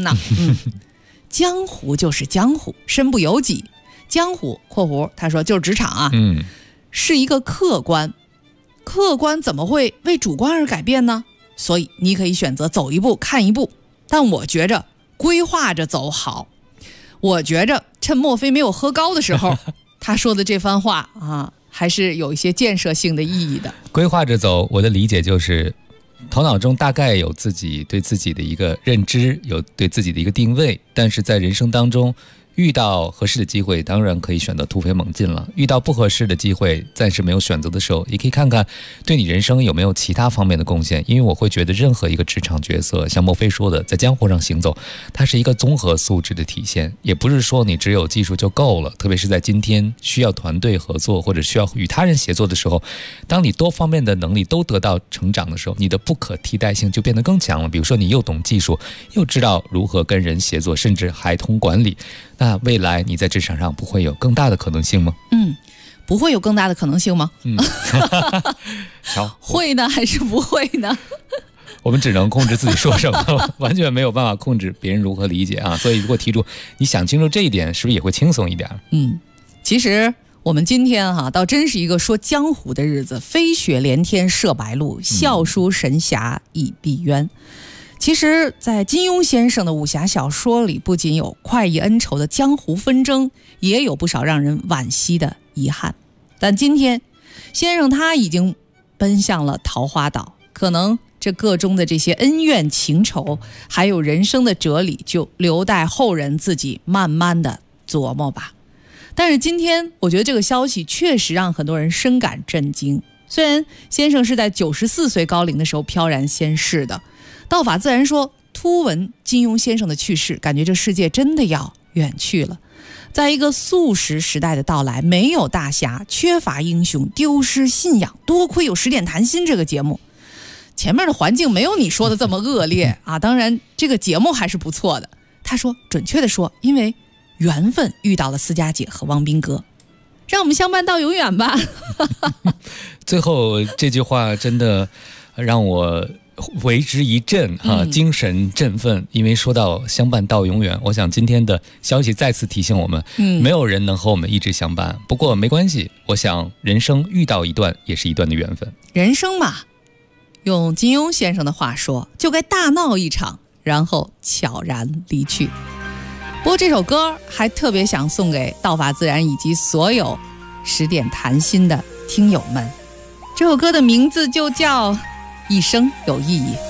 江湖就是江湖，身不由己。江湖括弧他说就是职场是一个客观怎么会为主观而改变呢？所以你可以选择走一步看一步，但我觉着规划着走好。我觉着趁莫非没有喝高的时候他说的这番话还是有一些建设性的意义的。 规划着走，我的理解就是头脑中大概有自己对自己的一个认知，有对自己的一个定位，但是在人生当中遇到合适的机会，当然可以选择突飞猛进了。遇到不合适的机会，暂时没有选择的时候，也可以看看对你人生有没有其他方面的贡献。因为我会觉得任何一个职场角色，像莫非说的，在江湖上行走，它是一个综合素质的体现，也不是说你只有技术就够了。特别是在今天需要团队合作或者需要与他人协作的时候，当你多方面的能力都得到成长的时候，你的不可替代性就变得更强了。比如说你又懂技术，又知道如何跟人协作，甚至还通管理，那未来你在职场上不会有更大的可能性吗？ 不会有更大的可能性吗？ 好， 会呢还是不会呢？ 我们只能控制自己说什么，完全没有办法控制别人如何理解所以如果题主你想清楚这一点，是不是也会轻松一点？ 其实我们今天倒真是一个说江湖的日子，飞雪连天射白鹿，笑书神侠倚碧鸳。其实在金庸先生的武侠小说里，不仅有快意恩仇的江湖纷争，也有不少让人惋惜的遗憾。但今天先生他已经奔向了桃花岛，可能这个中的这些恩怨情仇还有人生的哲理，就留待后人自己慢慢的琢磨吧。但是今天我觉得这个消息确实让很多人深感震惊， 虽然先生是在94岁高龄的时候飘然仙逝的，道法自然说突闻金庸先生的去世，感觉这世界真的要远去了。在一个素食时代的到来，没有大侠，缺乏英雄，丢失信仰，多亏有10点谈心这个节目。前面的环境没有你说的这么恶劣啊，当然这个节目还是不错的。他说，准确的说，因为缘分遇到了思佳姐和汪斌哥，让我们相伴到永远吧。 最后这句话真的让我为之一振精神振奋，因为说到相伴到永远，我想今天的消息再次提醒我们，没有人能和我们一直相伴。不过没关系，我想人生遇到一段也是一段的缘分。 人生嘛，用金庸先生的话说，就该大闹一场，然后悄然离去。不过这首歌还特别想送给道法自然以及所有10点谈心的听友们，这首歌的名字就叫一生有意义。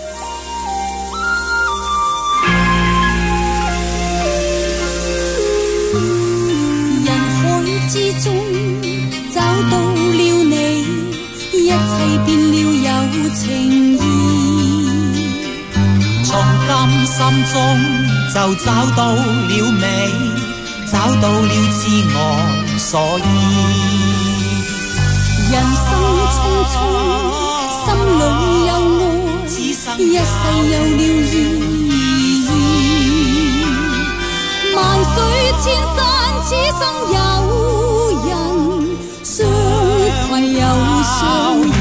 人海之中找到了你，一切變了有情意，從今心中就找到了美，找到了自我所依。人生匆匆，心裏有愛，一世有了意義。萬水千山，此生有人相攜又相依。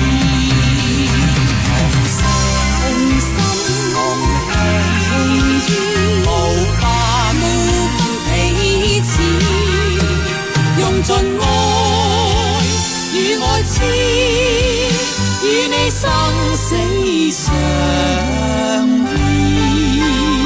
同心同意，無分彼此，用盡愛與愛痴，與你生死相依。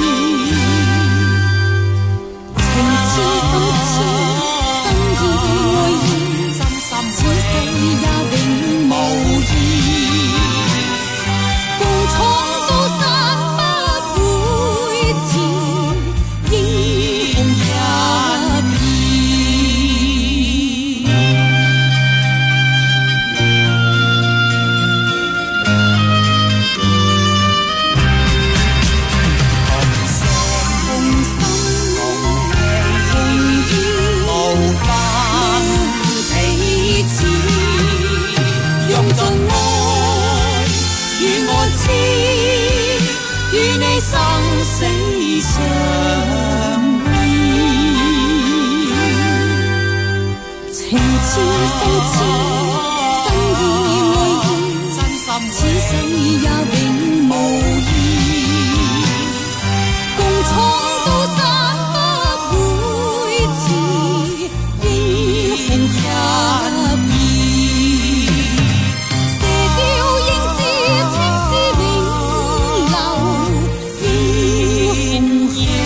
情痴心痴，真意愛意，此世也永無異。共闖高山不會遲，英雄合意。同心同意，無分彼此，用盡愛與愛痴，與你生死相依。情痴心痴，真意愛意，此世也永無異。共闖高山不會遲，英雄合意。射雕英姿，青絲永留，英雄合意。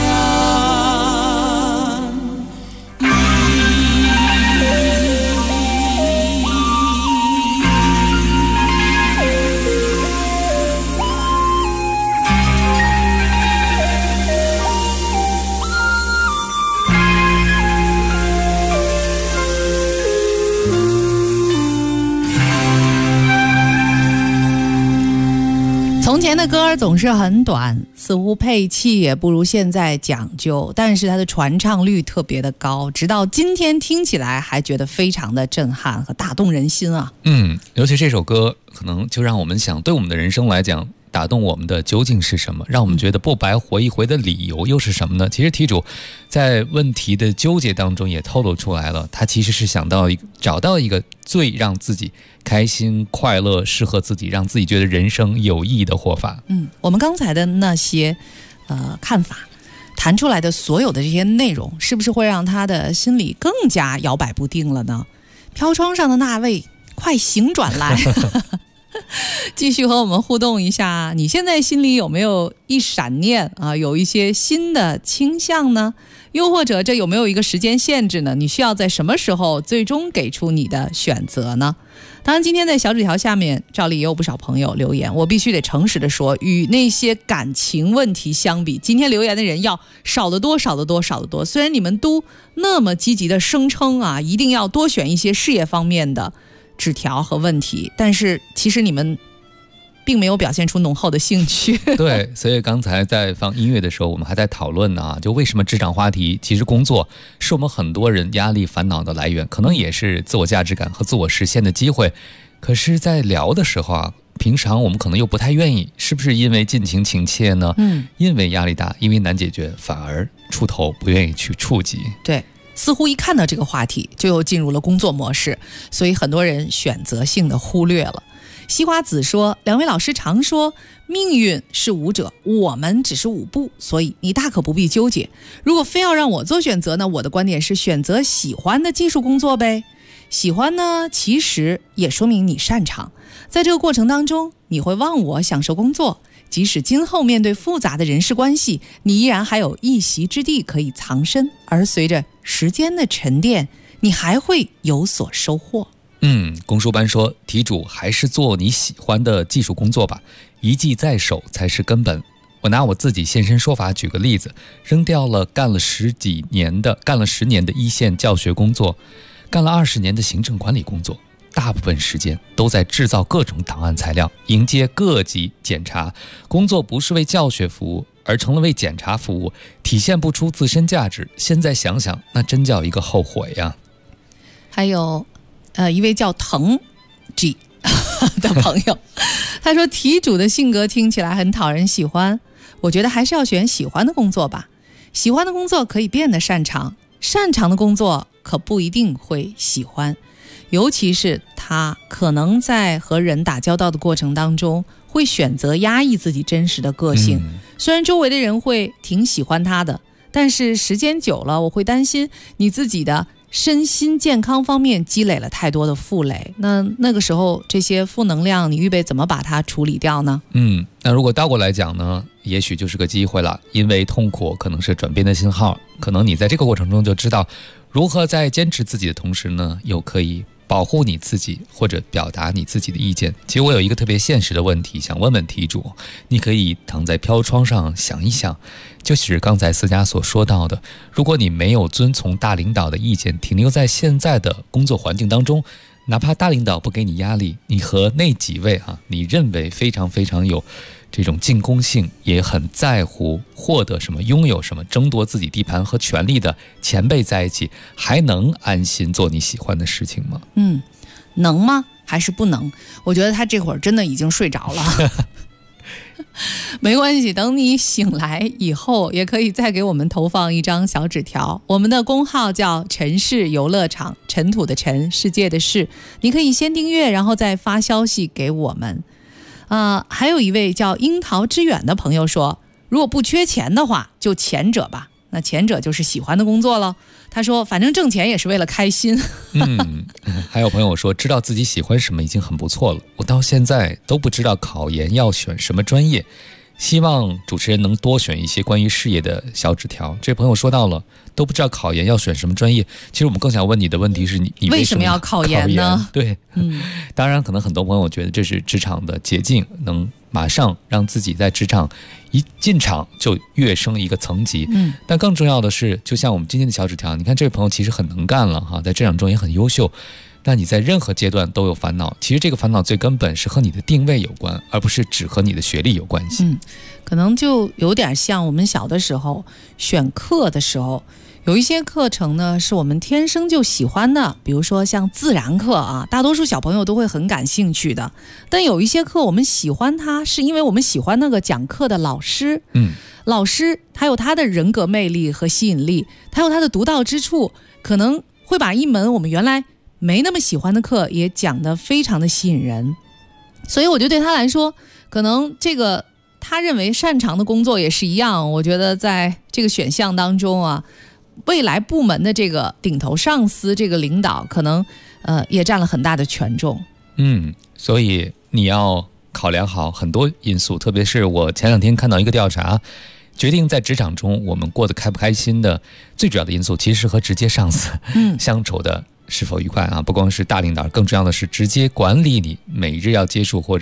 从前的歌总是很短，似乎配器也不如现在讲究，但是它的传唱率特别的高，直到今天听起来还觉得非常的震撼和打动人心啊。 尤其这首歌可能就让我们想，对我们的人生来讲，打动我们的究竟是什么？让我们觉得不白活一回的理由又是什么呢？其实题主在问题的纠结当中也透露出来了，他其实是找到一个最让自己开心快乐，适合自己，让自己觉得人生有意义的活法。 我们刚才的那些看法谈出来的所有的这些内容，是不是会让他的心里更加摇摆不定了呢？飘窗上的那位，快醒转来！继续和我们互动一下，你现在心里有没有一闪念啊？有一些新的倾向呢？又或者这有没有一个时间限制呢？你需要在什么时候最终给出你的选择呢？当然今天在小纸条下面照例也有不少朋友留言，我必须得诚实的说，与那些感情问题相比，今天留言的人要少得多。虽然你们都那么积极的声称啊，一定要多选一些事业方面的纸条和问题，但是其实你们并没有表现出浓厚的兴趣。 对，所以刚才在放音乐的时候，我们还在讨论呢，就为什么职场话题，其实工作是我们很多人压力烦恼的来源，可能也是自我价值感和自我实现的机会。可是在聊的时候啊，平常我们可能又不太愿意，是不是因为尽情情切呢？因为压力大，因为难解决，反而出头不愿意去触及。 对，似乎一看到这个话题就又进入了工作模式，所以很多人选择性的忽略了。西瓜子说，两位老师常说命运是舞者，我们只是舞步，所以你大可不必纠结。如果非要让我做选择呢，我的观点是选择喜欢的技术工作呗。喜欢呢，其实也说明你擅长，在这个过程当中你会忘我享受工作，即使今后面对复杂的人事关系，你依然还有一席之地可以藏身，而随着时间的沉淀，你还会有所收获。 还有一位叫腾 G 的朋友，他说题主的性格听起来很讨人喜欢，我觉得还是要选喜欢的工作吧。喜欢的工作可以变得擅长，擅长的工作可不一定会喜欢，尤其是他可能在和人打交道的过程当中会选择压抑自己真实的个性。虽然周围的人会挺喜欢他的，但是时间久了，我会担心你自己的身心健康方面积累了太多的负累，那个时候这些负能量你预备怎么把它处理掉呢？ 那如果倒过来讲呢，也许就是个机会了，因为痛苦可能是转变的信号，可能你在这个过程中就知道如何在坚持自己的同时呢，又可以保护你自己或者表达你自己的意见。其实我有一个特别现实的问题想问问题主，你可以躺在飘窗上想一想，就是刚才思佳所说到的，如果你没有遵从大领导的意见，停留在现在的工作环境当中，哪怕大领导不给你压力，你和那几位你认为非常非常有这种进攻性，也很在乎获得什么拥有什么争夺自己地盘和权力的前辈在一起，还能安心做你喜欢的事情吗？ 能吗？还是不能？我觉得他这会儿真的已经睡着了。没关系，等你醒来以后也可以再给我们投放一张小纸条，我们的公号叫尘世游乐场，尘土的尘，世界的世，你可以先订阅然后再发消息给我们。还有一位叫樱桃之远的朋友说，如果不缺钱的话就前者吧，那前者就是喜欢的工作了。他说反正挣钱也是为了开心。 还有朋友说知道自己喜欢什么已经很不错了，我到现在都不知道考研要选什么专业，希望主持人能多选一些关于事业的小纸条。这朋友说到了都不知道考研要选什么专业，其实我们更想问你的问题是你为什么要考研呢？对，当然可能很多朋友觉得这是职场的捷径，能马上让自己在职场一进场就跃升一个层级。但更重要的是，就像我们今天的小纸条，你看这位朋友其实很能干了在职场中也很优秀，但你在任何阶段都有烦恼，其实这个烦恼最根本是和你的定位有关，而不是只和你的学历有关系。 可能就有点像我们小的时候选课的时候，有一些课程呢是我们天生就喜欢的，比如说像自然课大多数小朋友都会很感兴趣的。但有一些课我们喜欢它，是因为我们喜欢那个讲课的老师。老师他有他的人格魅力和吸引力，他有他的独到之处，可能会把一门我们原来没那么喜欢的课也讲得非常的吸引人。所以我觉得对他来说，可能这个他认为擅长的工作也是一样。我觉得在这个选项当中未来部门的这个顶头上司，这个领导可能也占了很大的权重。 所以你要考量好很多因素，特别是我前2天看到一个调查，决定在职场中我们过得开不开心的最主要的因素，其实是和直接上司相处的是否愉快不光是大领导，更重要的是直接管理你每日要接触或者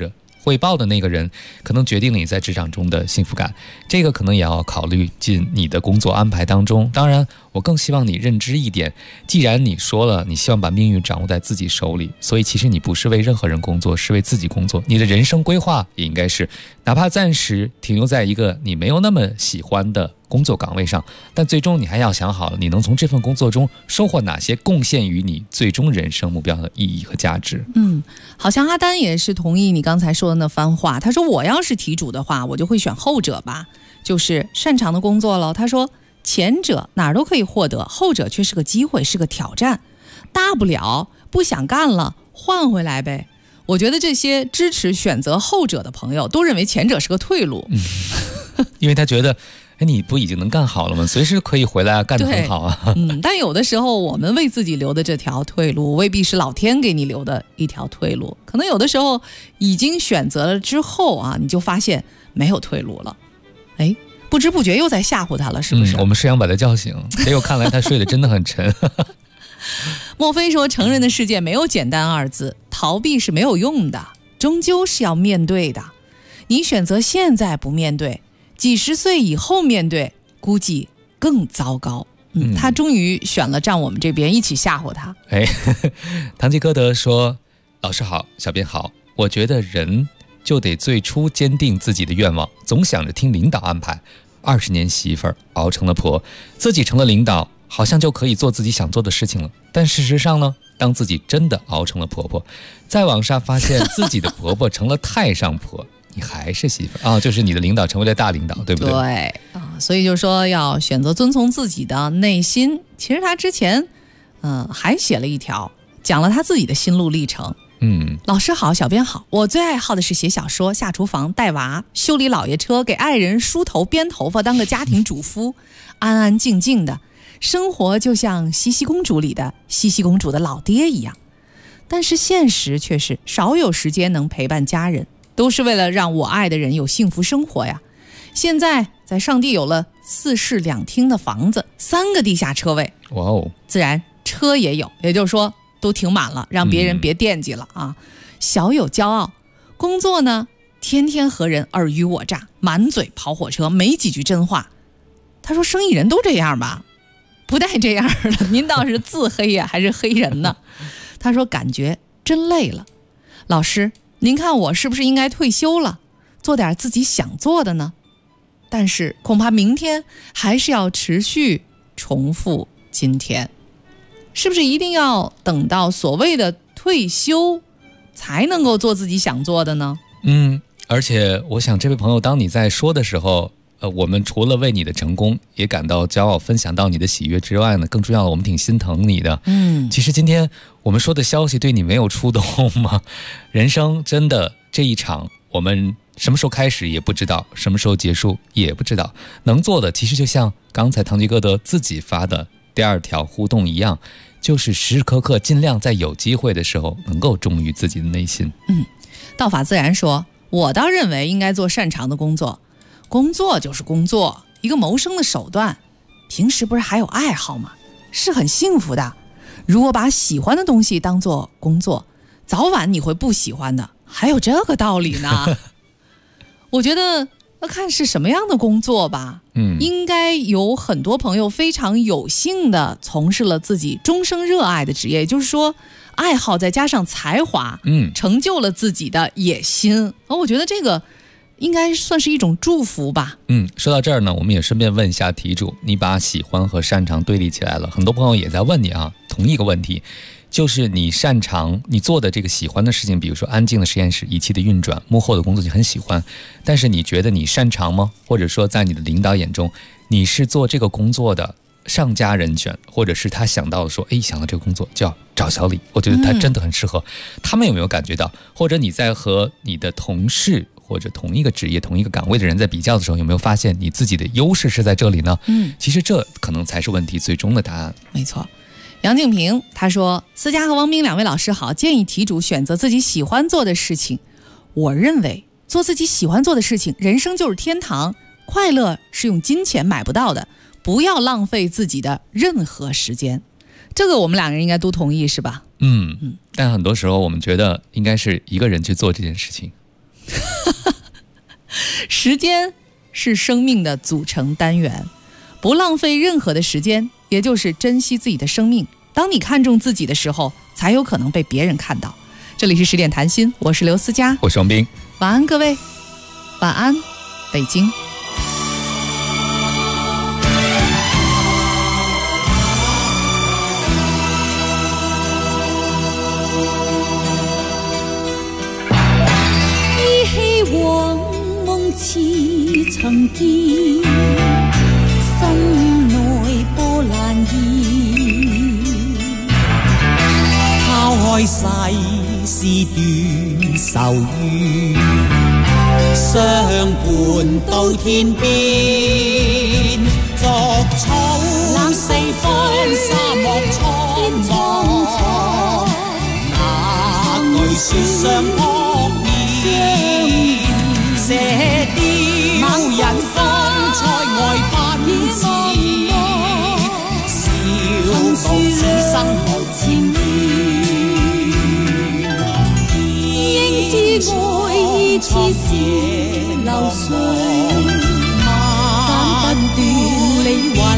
汇报的那个人，可能决定了你在职场中的幸福感，这个可能也要考虑进你的工作安排当中。当然我更希望你认知一点，既然你说了你希望把命运掌握在自己手里，所以其实你不是为任何人工作，是为自己工作。你的人生规划也应该是哪怕暂时停留在一个你没有那么喜欢的工作岗位上，但最终你还要想好了你能从这份工作中收获哪些贡献于你最终人生目标的意义和价值。 好像阿丹也是同意你刚才说的那番话。他说我要是题主的话，我就会选后者吧，就是擅长的工作了。他说前者哪儿都可以获得，后者却是个机会，是个挑战，大不了不想干了换回来呗。我觉得这些支持选择后者的朋友都认为前者是个退路， 因为他觉得你不已经能干好了吗？随时可以回来干得很好啊。 但有的时候我们为自己留的这条退路未必是老天给你留的一条退路，可能有的时候已经选择了之后啊，你就发现没有退路了，不知不觉又在吓唬他了，是不是？ 我们是想把他叫醒，结果看来他睡得真的很沉。 莫非说成人的世界没有简单二字，逃避是没有用的，终究是要面对的。你选择现在不面对，几十岁以后面对，估计更糟糕。他终于选了站我们这边，一起吓唬他。 堂吉诃德说，老师好，小编好，我觉得人就得最初坚定自己的愿望，总想着听领导安排。20年媳妇儿熬成了婆，自己成了领导，好像就可以做自己想做的事情了。但事实上呢，当自己真的熬成了婆婆，再往上发现自己的婆婆成了太上婆，你还是媳妇儿就是你的领导成为了大领导，对不对？ 对所以就说要选择遵从自己的内心。其实他之前还写了一条，讲了他自己的心路历程。老师好，小编好，我最爱好的是写小说、下厨房、带娃、修理老爷车、给爱人梳头编头发，当个家庭主妇，安安静静的生活，就像西西公主里的西西公主的老爹一样。但是现实却是少有时间能陪伴家人，都是为了让我爱的人有幸福生活呀。现在在上地有了4室2厅的房子，3个地下车位，自然车也有，也就是说都停满了，让别人别惦记了小有骄傲。工作呢，天天和人尔虞我诈，满嘴跑火车，没几句真话。他说生意人都这样吧？不带这样的，您倒是自黑呀，还是黑人呢？他说感觉真累了。老师，您看我是不是应该退休了，做点自己想做的呢？但是恐怕明天还是要持续重复今天。是不是一定要等到所谓的退休才能够做自己想做的呢？ 而且我想这位朋友，当你在说的时候，我们除了为你的成功也感到骄傲，分享到你的喜悦之外呢，更重要的，我们挺心疼你的。其实今天我们说的消息对你没有触动吗？人生真的这一场，我们什么时候开始也不知道，什么时候结束也不知道。能做的其实就像刚才堂吉诃德自己发的第2条互动一样，就是时时刻刻尽量在有机会的时候能够忠于自己的内心。 道法自然说，我倒认为应该做擅长的工作，工作就是工作，一个谋生的手段。平时不是还有爱好吗？是很幸福的。如果把喜欢的东西当做工作，早晚你会不喜欢的，还有这个道理呢。我觉得要看是什么样的工作吧。应该有很多朋友非常有幸的从事了自己终生热爱的职业，也就是说爱好再加上才华，成就了自己的野心。我觉得这个应该算是一种祝福吧。 说到这儿呢，我们也顺便问一下题主，你把喜欢和擅长对立起来了，很多朋友也在问你同一个问题，就是你擅长你做的这个喜欢的事情，比如说安静的实验室、仪器的运转、幕后的工作你很喜欢，但是你觉得你擅长吗？或者说在你的领导眼中，你是做这个工作的上佳人选，或者是他想到说想到这个工作就要找小李，我觉得他真的很适合。他们有没有感觉到，或者你在和你的同事或者同一个职业同一个岗位的人在比较的时候，有没有发现你自己的优势是在这里呢？其实这可能才是问题最终的答案。 没错。杨静平他说，思佳和王明2位老师好，建议题主选择自己喜欢做的事情。我认为做自己喜欢做的事情，人生就是天堂，快乐是用金钱买不到的，不要浪费自己的任何时间。这个我们2个人应该都同意是吧？ 但很多时候我们觉得应该是一个人去做这件事情。 时间是生命的组成单元，不浪费任何的时间，也就是珍惜自己的生命。当你看重自己的时候，才有可能被别人看到。这里是10点谈心，我是刘思佳， 我是王斌。 晚安各位，晚安北京。 依稀往夢似曾見，心內波瀾現。拋開世事斷愁怨，相伴到天邊。逐草冷四方，沙漠蒼茫，那句説相撲面，射雕人風塞外奔馳，笑傲此生無前緣。應知愛意似是流水，斬不斷理還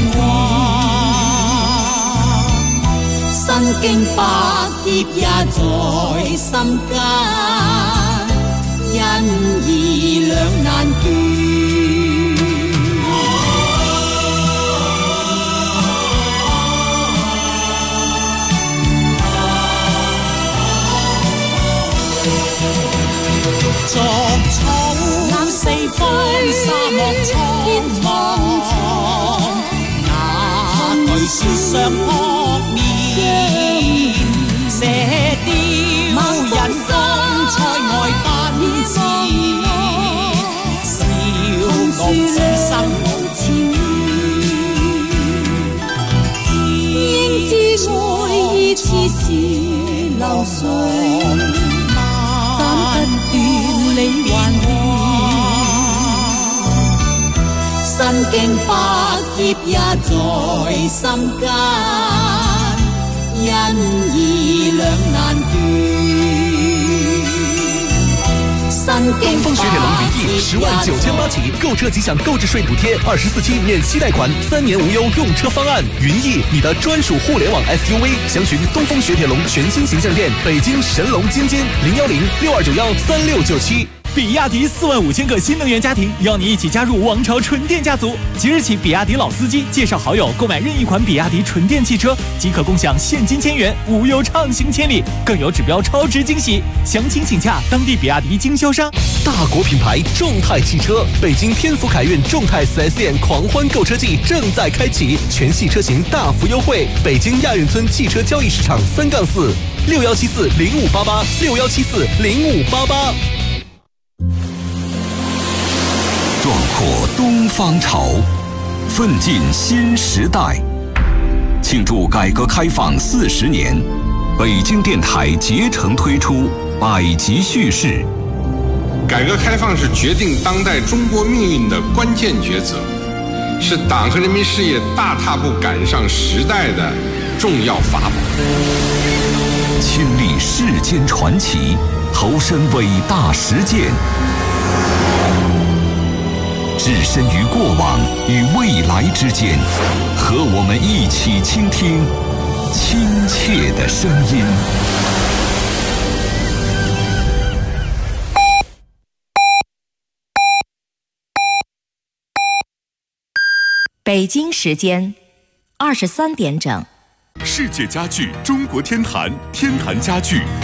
亂，身經百劫也在心間，因義兩難斷。逐草冷四方，沙漠蒼茫，那句説相撲面，射雕人風塞外奔馳，笑傲此生無前緣。應知愛意似是流水，理還亂，身經百劫也在心間，因義兩難斷。 东风雪铁龙云翼109800起，购车即享购置税补贴，24期免息贷款，3年无忧用车方案。云翼，你的专属互联网 SUV， 详询东风雪铁龙全新形象店，北京神龙津津01062913697。 比亚迪45000个新能源家庭，邀你一起加入王朝纯电家族。即日起，比亚迪老司机介绍好友购买任意款比亚迪纯电汽车，即可共享现金1000元，无忧畅行千里，更有指标超值惊喜。详情请洽当地比亚迪经销商。 大国品牌众泰汽车，北京天府凯运众泰 4S 店狂欢购车季正在开启，全系车型大幅优惠。北京亚运村汽车交易市场3-461740588，61740588。 壮阔东方潮，奋进新时代。庆祝改革开放40年，北京电台竭诚推出百集叙事。 改革开放是决定当代中国命运的关键抉择，是党和人民事业大踏步赶上时代的重要法宝。 亲历世间传奇，投身伟大实践，置身于过往与未来之间，和我们一起倾听亲切的声音。 北京时间23点整。 世界家具中国天坛，天坛家具